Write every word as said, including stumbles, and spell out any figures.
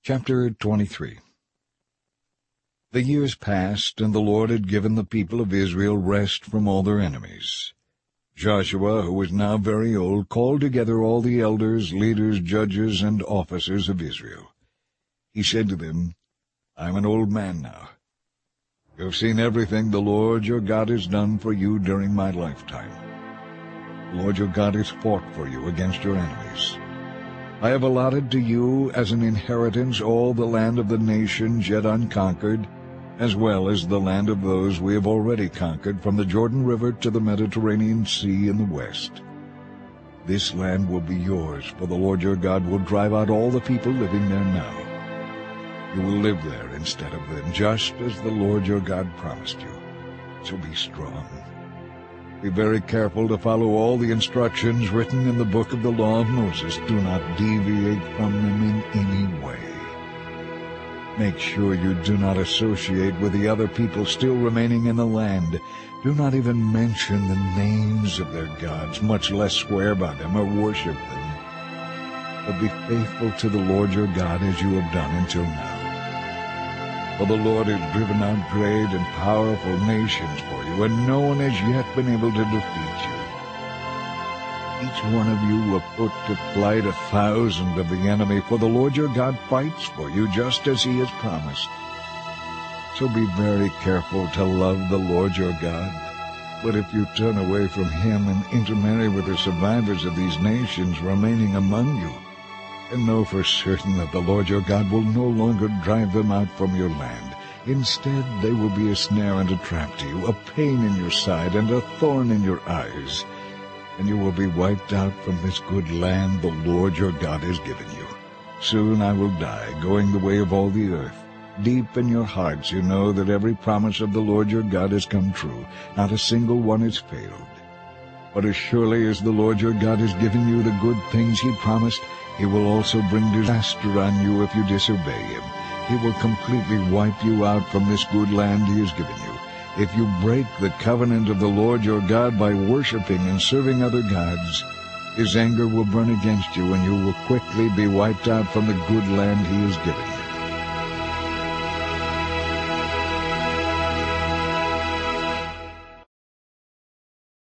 Chapter twenty-three. The years passed, and the Lord had given the people of Israel rest from all their enemies. Joshua, who was now very old, called together all the elders, leaders, judges, and officers of Israel. He said to them, I am an old man now. You have seen everything the Lord your God has done for you during my lifetime. The Lord your God has fought for you against your enemies. I have allotted to you as an inheritance all the land of the nations yet unconquered, as well as the land of those we have already conquered, from the Jordan River to the Mediterranean Sea in the west. This land will be yours, for the Lord your God will drive out all the people living there now. You will live there instead of them, just as the Lord your God promised you. So be strong. Be very careful to follow all the instructions written in the book of the law of Moses. Do not deviate from them in any way. Make sure you do not associate with the other people still remaining in the land. Do not even mention the names of their gods, much less swear by them or worship them. But be faithful to the Lord your God as you have done until now. For the Lord has driven out great and powerful nations for you, and no one has yet been able to defeat you. Each one of you will put to flight a thousand of the enemy, for the Lord your God fights for you just as he has promised. So be very careful to love the Lord your God. But if you turn away from him and intermarry with the survivors of these nations remaining among you, and know for certain that the Lord your God will no longer drive them out from your land. Instead, they will be a snare and a trap to you, a pain in your side and a thorn in your eyes. And you will be wiped out from this good land the Lord your God has given you. Soon I will die, going the way of all the earth. Deep in your hearts you know that every promise of the Lord your God has come true. Not a single one has failed. But as surely as the Lord your God has given you the good things he promised, he will also bring disaster on you if you disobey him. He will completely wipe you out from this good land he has given you. If you break the covenant of the Lord your God by worshiping and serving other gods, his anger will burn against you, and you will quickly be wiped out from the good land he has given you.